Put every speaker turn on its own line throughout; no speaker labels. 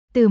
Từ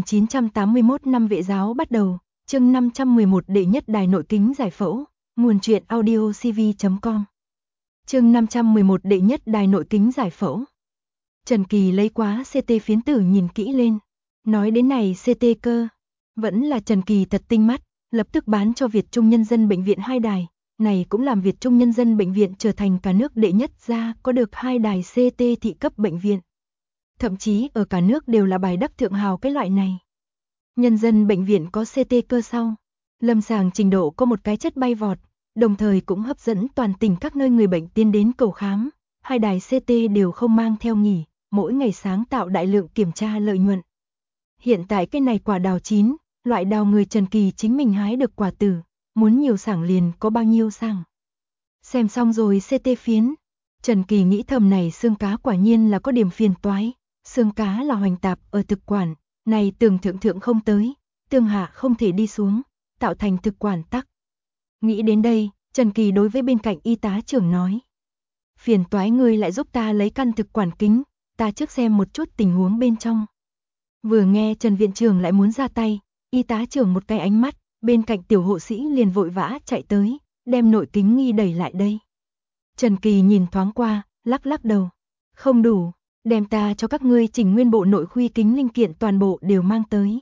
1981 năm vệ giáo bắt đầu, chương 511 đệ nhất đài nội kính giải phẫu, nguồn truyện audio cv.com. Chương 511 đệ nhất đài nội kính giải phẫu. Trần Kỳ lấy quá CT phiến tử nhìn kỹ lên. Nói đến này CT cơ. Vẫn là Trần Kỳ thật tinh mắt, lập tức bán cho Việt Trung Nhân dân Bệnh viện 2 đài. Này cũng làm Việt Trung Nhân dân Bệnh viện trở thành cả nước đệ nhất ra có được 2 đài CT thị cấp bệnh viện. Thậm chí ở cả nước đều là bài đắc thượng hào cái loại này. Nhân dân bệnh viện có CT cơ sau, lâm sàng trình độ có một cái chất bay vọt, đồng thời cũng hấp dẫn toàn tỉnh các nơi người bệnh tiến đến cầu khám. 2 đài CT đều không mang theo nghỉ, mỗi ngày sáng tạo đại lượng kiểm tra lợi nhuận. Hiện tại cái này quả đào chín, loại đào người Trần Kỳ chính mình hái được quả tử, muốn nhiều sảng liền có bao nhiêu sảng. Xem xong rồi CT phiến, Trần Kỳ nghĩ thầm này xương cá quả nhiên là có điểm phiền toái. Xương cá là hoành tạp ở thực quản, này tường thượng không tới, tương hạ không thể đi xuống, tạo thành thực quản tắc. Nghĩ đến đây, Trần Kỳ đối với bên cạnh y tá trưởng nói. Phiền toái ngươi lại giúp ta lấy căn thực quản kính, ta trước xem một chút tình huống bên trong. Vừa nghe Trần viện trưởng lại muốn ra tay, y tá trưởng một cái ánh mắt, bên cạnh tiểu hộ sĩ liền vội vã chạy tới, đem nội kính nghi đẩy lại đây. Trần Kỳ nhìn thoáng qua, lắc đầu. Không đủ. Đem ta cho các ngươi chỉnh nguyên bộ nội khuy kính linh kiện toàn bộ đều mang tới.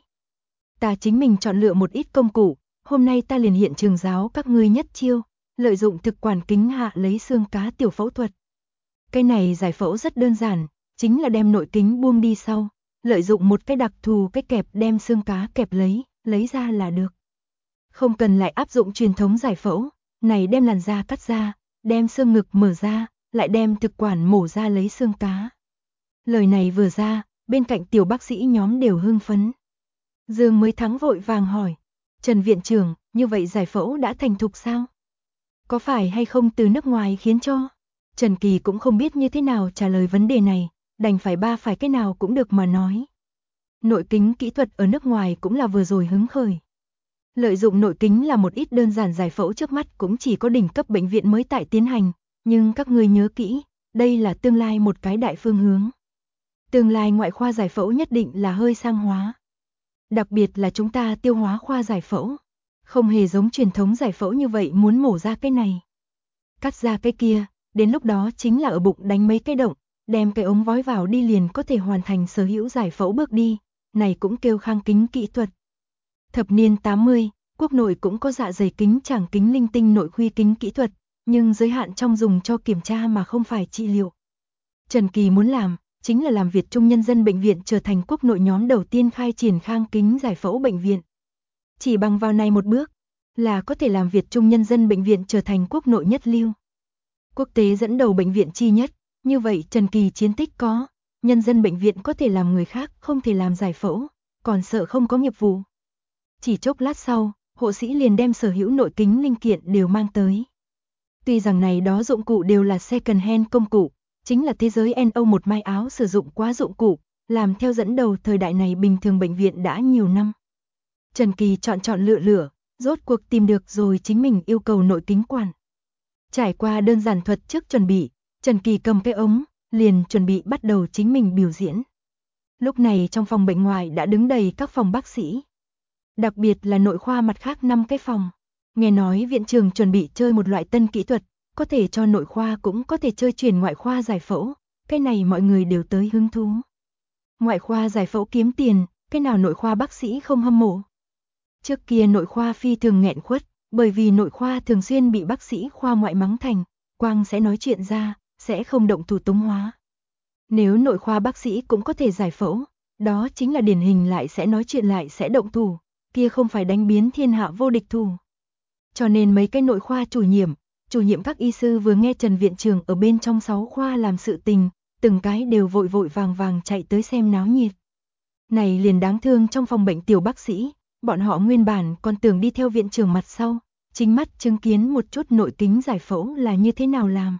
Ta chính mình chọn lựa một ít công cụ, hôm nay ta liền hiện trường giáo các ngươi nhất chiêu, lợi dụng thực quản kính hạ lấy xương cá tiểu phẫu thuật. Cái này giải phẫu rất đơn giản, chính là đem nội kính buông đi sau, lợi dụng một cái đặc thù cái kẹp đem xương cá kẹp lấy ra là được. Không cần lại áp dụng truyền thống giải phẫu, này đem làn da cắt ra, đem xương ngực mở ra, lại đem thực quản mổ ra lấy xương cá. Lời này vừa ra, bên cạnh tiểu bác sĩ nhóm đều hưng phấn. Dương mới thắng vội vàng hỏi, Trần viện trưởng, như vậy giải phẫu đã thành thục sao? Có phải hay không từ nước ngoài khiến cho? Trần Kỳ cũng không biết như thế nào trả lời vấn đề này, đành phải cái nào cũng được mà nói. Nội kính kỹ thuật ở nước ngoài cũng là vừa rồi hứng khởi. Lợi dụng nội kính là một ít đơn giản giải phẫu trước mắt cũng chỉ có đỉnh cấp bệnh viện mới tại tiến hành, nhưng các ngươi nhớ kỹ, đây là tương lai một cái đại phương hướng. Tương lai ngoại khoa giải phẫu nhất định là hơi sang hóa. Đặc biệt là chúng ta tiêu hóa khoa giải phẫu. Không hề giống truyền thống giải phẫu như vậy muốn mổ ra cái này, cắt ra cái kia, đến lúc đó chính là ở bụng đánh mấy cái động, đem cái ống vói vào đi liền có thể hoàn thành sở hữu giải phẫu bước đi, này cũng kêu khang kính kỹ thuật. Thập niên 80, quốc nội cũng có dạ dày kính tràng kính linh tinh nội khuy kính kỹ thuật, nhưng giới hạn trong dùng cho kiểm tra mà không phải trị liệu. Trần Kỳ muốn làm chính là làm Việt Trung Nhân dân Bệnh viện trở thành quốc nội nhóm đầu tiên khai triển khang kính giải phẫu bệnh viện. Chỉ bằng vào này một bước, là có thể làm Việt Trung Nhân dân Bệnh viện trở thành quốc nội nhất lưu. Quốc tế dẫn đầu bệnh viện chi nhất, như vậy Trần Kỳ chiến tích có, nhân dân bệnh viện có thể làm người khác không thể làm giải phẫu, còn sợ không có nghiệp vụ. Chỉ chốc lát sau, hộ sĩ liền đem sở hữu nội kính linh kiện đều mang tới. Tuy rằng này đó dụng cụ đều là second hand công cụ, chính là thế giới NO một may áo sử dụng quá dụng cụ, làm theo dẫn đầu thời đại này bình thường bệnh viện đã nhiều năm. Trần Kỳ chọn lựa, rốt cuộc tìm được rồi chính mình yêu cầu nội kính quản. Trải qua đơn giản thuật trước chuẩn bị, Trần Kỳ cầm cái ống, liền chuẩn bị bắt đầu chính mình biểu diễn. Lúc này trong phòng bệnh ngoài đã đứng đầy các phòng bác sĩ. Đặc biệt là nội khoa mặt khác 5 cái phòng. Nghe nói viện trưởng chuẩn bị chơi một loại tân kỹ thuật, có thể cho nội khoa cũng có thể chơi chuyển ngoại khoa giải phẫu, cái này mọi người đều tới hứng thú. Ngoại khoa giải phẫu kiếm tiền, cái nào nội khoa bác sĩ không hâm mộ. Trước kia nội khoa phi thường nghẹn khuất, bởi vì nội khoa thường xuyên bị bác sĩ khoa ngoại mắng thành, quang sẽ nói chuyện ra, sẽ không động thủ tống hóa. Nếu nội khoa bác sĩ cũng có thể giải phẫu, đó chính là điển hình lại sẽ nói chuyện lại sẽ động thủ, kia không phải đánh biến thiên hạ vô địch thủ. Cho nên mấy cái nội khoa chủ nhiệm các y sư vừa nghe Trần viện trưởng ở bên trong 6 khoa làm sự tình, từng cái đều vội vàng chạy tới xem náo nhiệt. Này liền đáng thương trong phòng bệnh tiểu bác sĩ, bọn họ nguyên bản còn tưởng đi theo viện trưởng mặt sau, chính mắt chứng kiến một chút nội kính giải phẫu là như thế nào làm.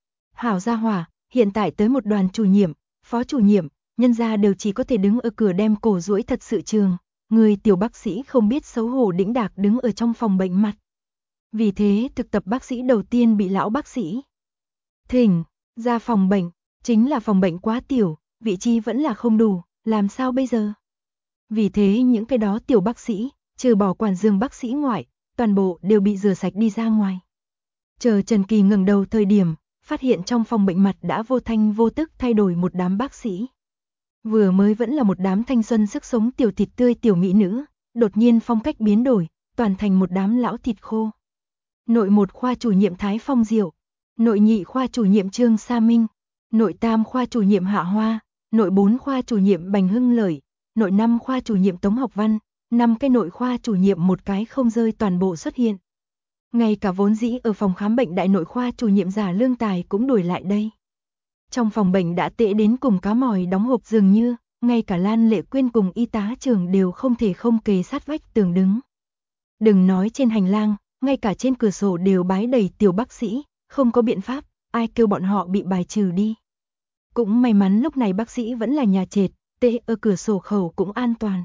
Hảo gia hỏa, hiện tại tới một đoàn chủ nhiệm, phó chủ nhiệm, nhân gia đều chỉ có thể đứng ở cửa đem cổ duỗi thật sự trường, người tiểu bác sĩ không biết xấu hổ đĩnh đạc đứng ở trong phòng bệnh mặt. Vì thế thực tập bác sĩ đầu tiên bị lão bác sĩ thỉnh ra phòng bệnh, chính là phòng bệnh quá tiểu, vị trí vẫn là không đủ, làm sao bây giờ? Vì thế những cái đó tiểu bác sĩ, trừ bỏ quản giường bác sĩ ngoại, toàn bộ đều bị rửa sạch đi ra ngoài. Chờ Trần Kỳ ngẩng đầu thời điểm, phát hiện trong phòng bệnh mặt đã vô thanh vô tức thay đổi một đám bác sĩ. Vừa mới vẫn là một đám thanh xuân sức sống tiểu thịt tươi tiểu mỹ nữ, đột nhiên phong cách biến đổi, toàn thành một đám lão thịt khô. Nội 1 khoa chủ nhiệm Thái Phong Diệu, nội nhị khoa chủ nhiệm Trương Sa Minh, nội 3 khoa chủ nhiệm Hạ Hoa, nội 4 khoa chủ nhiệm Bành Hưng Lợi, nội 5 khoa chủ nhiệm Tống Học Văn, 5 cái nội khoa chủ nhiệm một cái không rơi toàn bộ xuất hiện. Ngay cả vốn dĩ ở phòng khám bệnh đại nội khoa chủ nhiệm Giả Lương Tài cũng đuổi lại đây. Trong phòng bệnh đã tệ đến cùng cá mòi đóng hộp dường như, ngay cả Lan Lệ Quyên cùng y tá trưởng đều không thể không kề sát vách tường đứng. Đừng nói trên hành lang, ngay cả trên cửa sổ đều bái đầy tiểu bác sĩ, không có biện pháp, ai kêu bọn họ bị bài trừ đi. Cũng may mắn lúc này bác sĩ vẫn là nhà trệt, tệ ở cửa sổ khẩu cũng an toàn.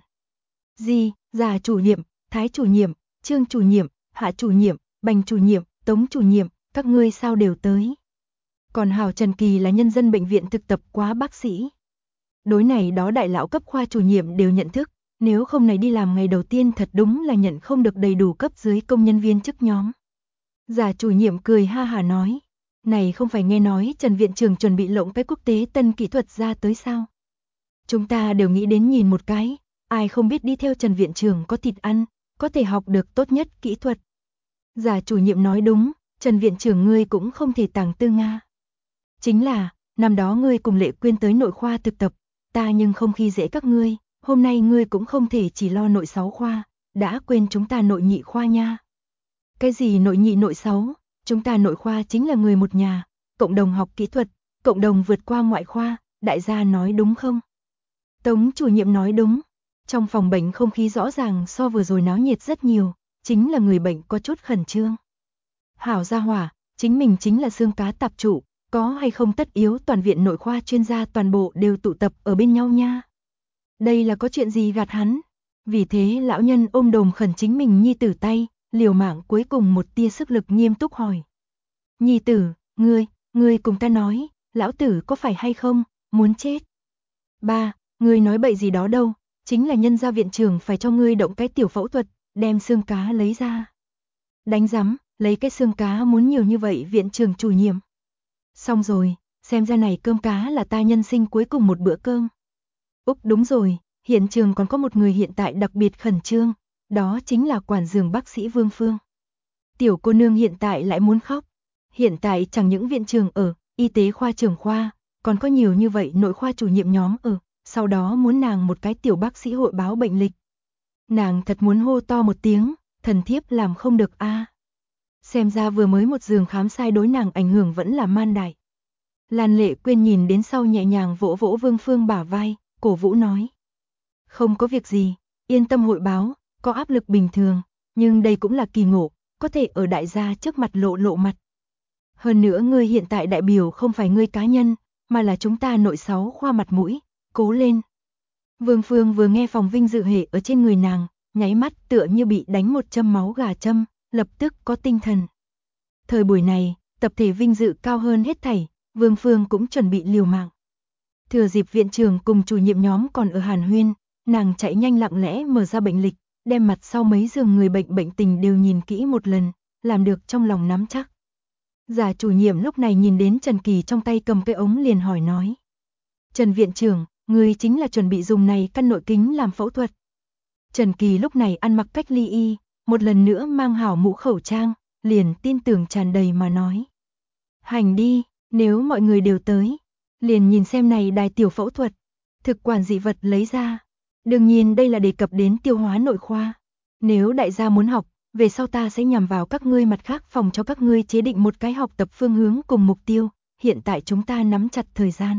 Giả chủ nhiệm, Thái chủ nhiệm, Trương chủ nhiệm, Hạ chủ nhiệm, Bành chủ nhiệm, Tống chủ nhiệm, các ngươi sao đều tới. Còn hảo Trần Kỳ là nhân dân bệnh viện thực tập quá bác sĩ. Đối này đó đại lão cấp khoa chủ nhiệm đều nhận thức, nếu không này đi làm ngày đầu tiên thật đúng là nhận không được đầy đủ cấp dưới công nhân viên chức nhóm. Giả chủ nhiệm cười ha hả nói, này không phải nghe nói Trần viện trưởng chuẩn bị lộng cái quốc tế tân kỹ thuật ra tới sao. Chúng ta đều nghĩ đến nhìn một cái, ai không biết đi theo Trần viện trưởng có thịt ăn, có thể học được tốt nhất kỹ thuật. Giả chủ nhiệm nói đúng, Trần viện trưởng ngươi cũng không thể tàng tư Nga. Chính là, năm đó ngươi cùng Lệ Quyên tới nội khoa thực tập, ta nhưng không khi dễ các ngươi, hôm nay ngươi cũng không thể chỉ lo nội 6 khoa, đã quên chúng ta nội nhị khoa nha. Cái gì nội nhị nội 6, chúng ta nội khoa chính là người một nhà, cộng đồng học kỹ thuật, cộng đồng vượt qua ngoại khoa, đại gia nói đúng không? Tống chủ nhiệm nói đúng, trong phòng bệnh không khí rõ ràng so vừa rồi náo nhiệt rất nhiều, chính là người bệnh có chút khẩn trương. Hảo gia hỏa, chính mình chính là xương cá tạp trụ, có hay không tất yếu toàn viện nội khoa chuyên gia toàn bộ đều tụ tập ở bên nhau nha. Đây là có chuyện gì gạt hắn? Vì thế lão nhân ôm đồm khẩn chính mình nhi tử tay, liều mạng cuối cùng một tia sức lực nghiêm túc hỏi. Nhi tử, ngươi cùng ta nói, lão tử có phải hay không, muốn chết. Ba, ngươi nói bậy gì đó đâu, chính là nhân gia viện trưởng phải cho ngươi động cái tiểu phẫu thuật, đem xương cá lấy ra. Đánh rắm, lấy cái xương cá muốn nhiều như vậy viện trưởng chủ nhiệm. Xong rồi, xem ra này cơm cá là ta nhân sinh cuối cùng một bữa cơm. Úc đúng rồi, hiện trường còn có một người hiện tại đặc biệt khẩn trương, đó chính là quản giường bác sĩ Vương Phương. Tiểu cô nương hiện tại lại muốn khóc. Hiện tại chẳng những viện trưởng ở, y tế khoa trưởng khoa, còn có nhiều như vậy nội khoa chủ nhiệm nhóm ở, sau đó muốn nàng một cái tiểu bác sĩ hội báo bệnh lịch. Nàng thật muốn hô to một tiếng, thần thiếp làm không được a. Xem ra vừa mới một giường khám sai đối nàng ảnh hưởng vẫn là man đại. Lan Lệ Quyên nhìn đến sau nhẹ nhàng vỗ vỗ Vương Phương bả vai, cổ vũ nói. Không có việc gì, yên tâm hội báo, có áp lực bình thường, nhưng đây cũng là kỳ ngộ, có thể ở đại gia trước mặt lộ mặt. Hơn nữa ngươi hiện tại đại biểu không phải ngươi cá nhân, mà là chúng ta nội 6 khoa mặt mũi, cố lên. Vương Phương vừa nghe phòng vinh dự hệ ở trên người nàng, nháy mắt tựa như bị đánh một châm máu gà châm, lập tức có tinh thần. Thời buổi này, tập thể vinh dự cao hơn hết thảy, Vương Phương cũng chuẩn bị liều mạng. Thừa dịp viện trưởng cùng chủ nhiệm nhóm còn ở hàn huyên, nàng chạy nhanh lặng lẽ mở ra bệnh lịch, đem mặt sau mấy giường người bệnh bệnh tình đều nhìn kỹ một lần, làm được trong lòng nắm chắc. Giả chủ nhiệm lúc này nhìn đến Trần Kỳ trong tay cầm cái ống liền hỏi nói. Trần viện trưởng, người chính là chuẩn bị dùng này căn nội kính làm phẫu thuật. Trần Kỳ lúc này ăn mặc cách ly y, một lần nữa mang hảo mũ khẩu trang, liền tin tưởng tràn đầy mà nói. Hành đi, nếu mọi người đều tới, liền nhìn xem này đài tiểu phẫu thuật, thực quản dị vật lấy ra. Đương nhiên đây là đề cập đến tiêu hóa nội khoa. Nếu đại gia muốn học, về sau ta sẽ nhằm vào các ngươi mặt khác phòng cho các ngươi chế định một cái học tập phương hướng cùng mục tiêu, hiện tại chúng ta nắm chặt thời gian.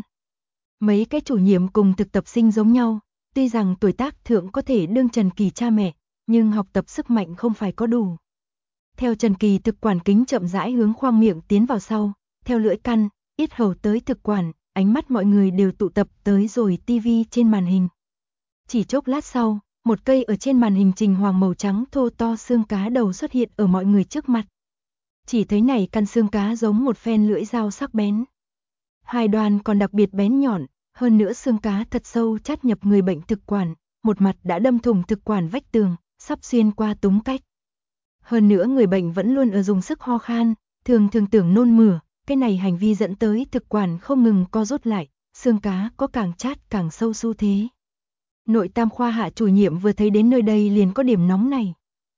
Mấy cái chủ nhiệm cùng thực tập sinh giống nhau, tuy rằng tuổi tác thượng có thể đương Trần Kỳ cha mẹ, nhưng học tập sức mạnh không phải có đủ. Theo Trần Kỳ thực quản kính chậm rãi hướng khoang miệng tiến vào sau, theo lưỡi căn, yết hầu tới thực quản, ánh mắt mọi người đều tụ tập tới rồi tivi trên màn hình. Chỉ chốc lát sau, một cây ở trên màn hình trình hoàng màu trắng thô to xương cá đầu xuất hiện ở mọi người trước mặt. Chỉ thấy này căn xương cá giống một phen lưỡi dao sắc bén. Hai đoan còn đặc biệt bén nhọn, hơn nữa xương cá thật sâu chát nhập người bệnh thực quản, một mặt đã đâm thủng thực quản vách tường, sắp xuyên qua túng cách. Hơn nữa người bệnh vẫn luôn ở dùng sức ho khan, thường tưởng nôn mửa, cái này hành vi dẫn tới thực quản không ngừng co rút lại, xương cá có càng chát càng sâu xu thế. Nội tam khoa Hạ chủ nhiệm vừa thấy đến nơi đây liền có điểm nóng này.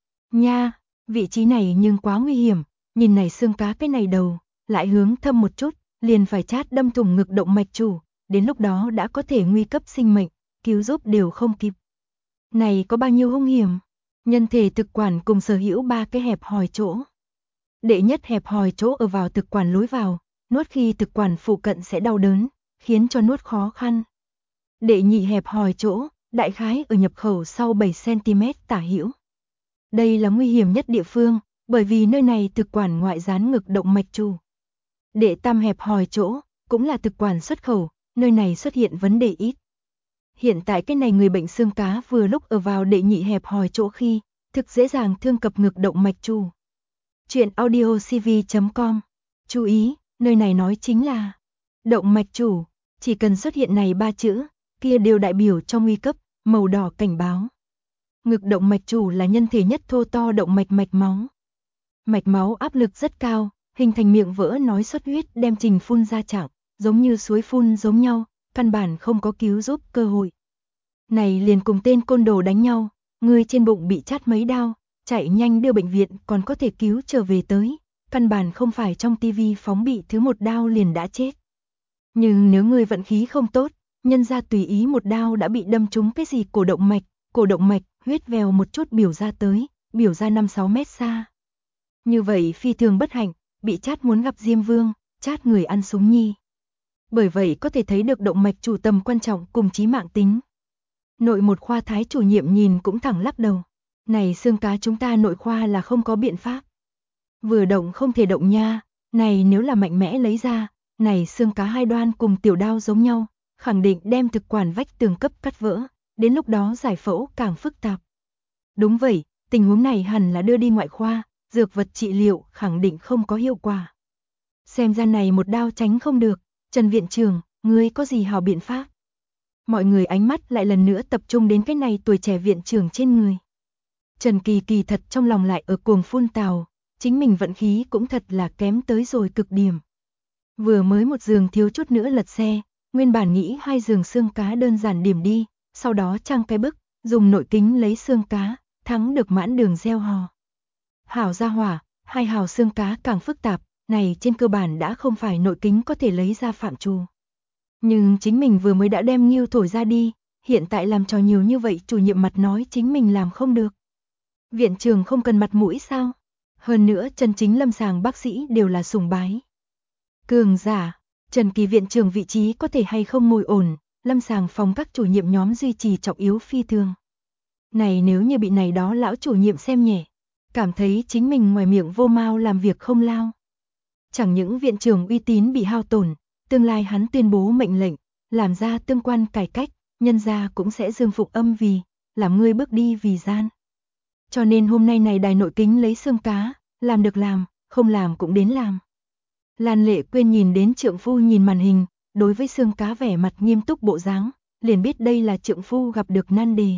Nha, vị trí này nhưng quá nguy hiểm, nhìn này xương cá cái này đầu, lại hướng thâm một chút, liền phải chát đâm thủng ngực động mạch chủ, đến lúc đó đã có thể nguy cấp sinh mệnh, cứu giúp đều không kịp. Này có bao nhiêu hung hiểm? Nhân thể thực quản cùng sở hữu 3 cái hẹp hòi chỗ. Đệ nhất hẹp hòi chỗ ở vào thực quản lối vào, nuốt khi thực quản phụ cận sẽ đau đớn, khiến cho nuốt khó khăn. Đệ nhị hẹp hòi chỗ, đại khái ở nhập khẩu sau 7 cm tả hữu. Đây là nguy hiểm nhất địa phương, bởi vì nơi này thực quản ngoại dán ngực động mạch chủ. Đệ tam hẹp hòi chỗ, cũng là thực quản xuất khẩu, nơi này xuất hiện vấn đề ít. Hiện tại cái này người bệnh xương cá vừa lúc ở vào đệ nhị hẹp hòi chỗ khi, thực dễ dàng thương cập ngực động mạch chủ. Chuyện audiocv.com. Chú ý, nơi này nói chính là động mạch chủ, chỉ cần xuất hiện này 3 chữ, kia đều đại biểu cho nguy cấp, màu đỏ cảnh báo. Ngực động mạch chủ là nhân thể nhất thô to động mạch mạch máu. Mạch máu áp lực rất cao, hình thành miệng vỡ nói xuất huyết đem trình phun ra trạng, giống như suối phun giống nhau, căn bản không có cứu giúp cơ hội. Này liền cùng tên côn đồ đánh nhau, người trên bụng bị chát mấy đao, chạy nhanh đưa bệnh viện còn có thể cứu trở về tới, căn bản không phải trong tivi phóng bị thứ một đao liền đã chết. Nhưng nếu người vận khí không tốt, nhân ra tùy ý một đao đã bị đâm trúng cái gì cổ động mạch, huyết vèo một chút biểu ra tới, biểu ra 5-6 mét xa. Như vậy phi thường bất hạnh, bị chát muốn gặp Diêm Vương, chát người ăn súng nhi. Bởi vậy có thể thấy được động mạch chủ tầm quan trọng cùng chí mạng tính. Nội một khoa Thái chủ nhiệm nhìn cũng thẳng lắc đầu. Này xương cá chúng ta nội khoa là không có biện pháp. Vừa động không thể động nha, này nếu là mạnh mẽ lấy ra, này xương cá hai đoan cùng tiểu đao giống nhau, khẳng định đem thực quản vách tường cấp cắt vỡ, đến lúc đó giải phẫu càng phức tạp. Đúng vậy, tình huống này hẳn là đưa đi ngoại khoa, dược vật trị liệu khẳng định không có hiệu quả. Xem ra này một đao tránh không được, Trần viện trưởng, ngươi có gì hào biện pháp? Mọi người ánh mắt lại lần nữa tập trung đến cái này tuổi trẻ viện trưởng trên người. Trần Kỳ kỳ thật trong lòng lại ở cuồng phun tào, chính mình vận khí cũng thật là kém tới rồi cực điểm. Vừa mới một giường thiếu chút nữa lật xe, nguyên bản nghĩ 2 giường xương cá đơn giản điểm đi, sau đó trang cái bức, dùng nội kính lấy xương cá, thắng được mãn đường gieo hò. Hảo gia hỏa, 2 hào xương cá càng phức tạp, này trên cơ bản đã không phải nội kính có thể lấy ra phạm trù. Nhưng chính mình vừa mới đã đem nghiêu thổi ra đi, hiện tại làm trò nhiều như vậy chủ nhiệm mặt nói chính mình làm không được. Viện trưởng không cần mặt mũi sao? Hơn nữa chân chính lâm sàng bác sĩ đều là sùng bái. Cường giả, Trần Kỳ viện trưởng vị trí có thể hay không ngồi ổn, lâm sàng phòng các chủ nhiệm nhóm duy trì trọng yếu phi thường. Này nếu như bị này đó lão chủ nhiệm xem nhẹ, cảm thấy chính mình ngoài miệng vô mao làm việc không lao. Chẳng những viện trưởng uy tín bị hao tổn, tương lai hắn tuyên bố mệnh lệnh, làm ra tương quan cải cách, nhân gia cũng sẽ dương phục âm vì, làm ngươi bước đi vì gian. Cho nên hôm nay này đài nội kính lấy xương cá, làm được làm, không làm cũng đến làm. Lan Lệ Quyên nhìn đến trượng phu nhìn màn hình, đối với xương cá vẻ mặt nghiêm túc bộ dáng, liền biết đây là trượng phu gặp được nan đề.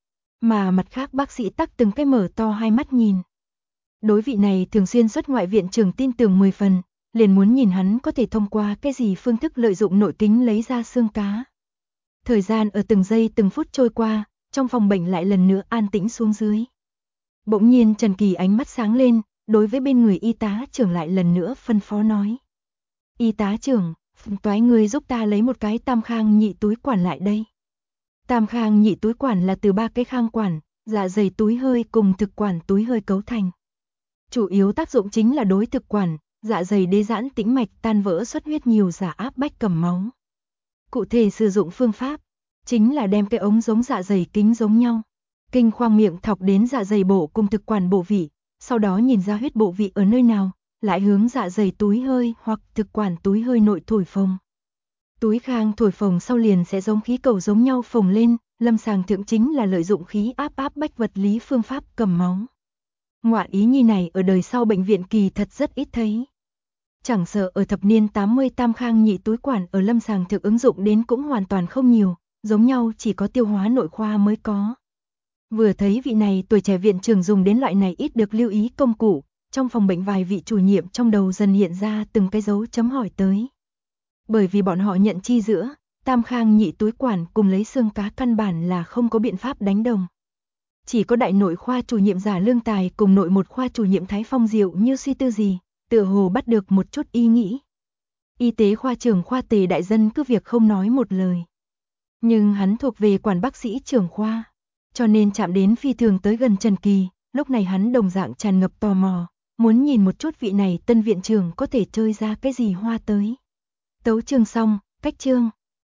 Mà mặt khác bác sĩ tắc từng cái mở to hai mắt nhìn. Đối vị này thường xuyên xuất ngoại viện trưởng tin tưởng 10 phần, liền muốn nhìn hắn có thể thông qua cái gì phương thức lợi dụng nội kính lấy ra xương cá. Thời gian ở từng giây từng phút trôi qua, trong phòng bệnh lại lần nữa an tĩnh xuống dưới. Bỗng nhiên Trần Kỳ ánh mắt sáng lên, đối với bên người y tá trưởng lại lần nữa phân phó nói. Y tá trưởng, toái người giúp ta lấy một cái tam khang nhị túi quản lại đây. Tam khang nhị túi quản là từ 3 cái khang quản, dạ dày túi hơi cùng thực quản túi hơi cấu thành. Chủ yếu tác dụng chính là đối thực quản, dạ dày đế giãn tĩnh mạch tan vỡ xuất huyết nhiều giả áp bách cầm máu. Cụ thể sử dụng phương pháp, chính là đem cái ống giống dạ dày kính giống nhau. Kinh khoang miệng thọc đến dạ dày bộ cùng thực quản bộ vị, sau đó nhìn ra huyết bộ vị ở nơi nào, lại hướng dạ dày túi hơi hoặc thực quản túi hơi nội thổi phồng. Túi khang thổi phồng sau liền sẽ giống khí cầu giống nhau phồng lên, lâm sàng thượng chính là lợi dụng khí áp bách vật lý phương pháp cầm máu. Ngoạn ý nhi này ở đời sau bệnh viện kỳ thật rất ít thấy. Chẳng sợ ở thập niên 80 tam khang nhị túi quản ở lâm sàng thượng ứng dụng đến cũng hoàn toàn không nhiều, giống nhau chỉ có tiêu hóa nội khoa mới có. Vừa thấy vị này tuổi trẻ viện trưởng dùng đến loại này ít được lưu ý công cụ, trong phòng bệnh vài vị chủ nhiệm trong đầu dần hiện ra từng cái dấu chấm hỏi tới. Bởi vì bọn họ nhận chi giữa, Tam Khang nhị túi quản cùng lấy xương cá căn bản là không có biện pháp đánh đồng. Chỉ có đại nội khoa chủ nhiệm Giả Lương Tài cùng nội một khoa chủ nhiệm Thái Phong Diệu như suy tư gì, tựa hồ bắt được một chút ý nghĩ. Y tế khoa trưởng khoa Tề Đại Dân cứ việc không nói một lời. Nhưng hắn thuộc về quản bác sĩ trưởng khoa, cho nên chạm đến phi thường tới gần Trần Kỳ, lúc này hắn đồng dạng tràn ngập tò mò, muốn nhìn một chút vị này tân viện trưởng có thể chơi ra cái gì hoa tới. Tấu chương xong, cách chương.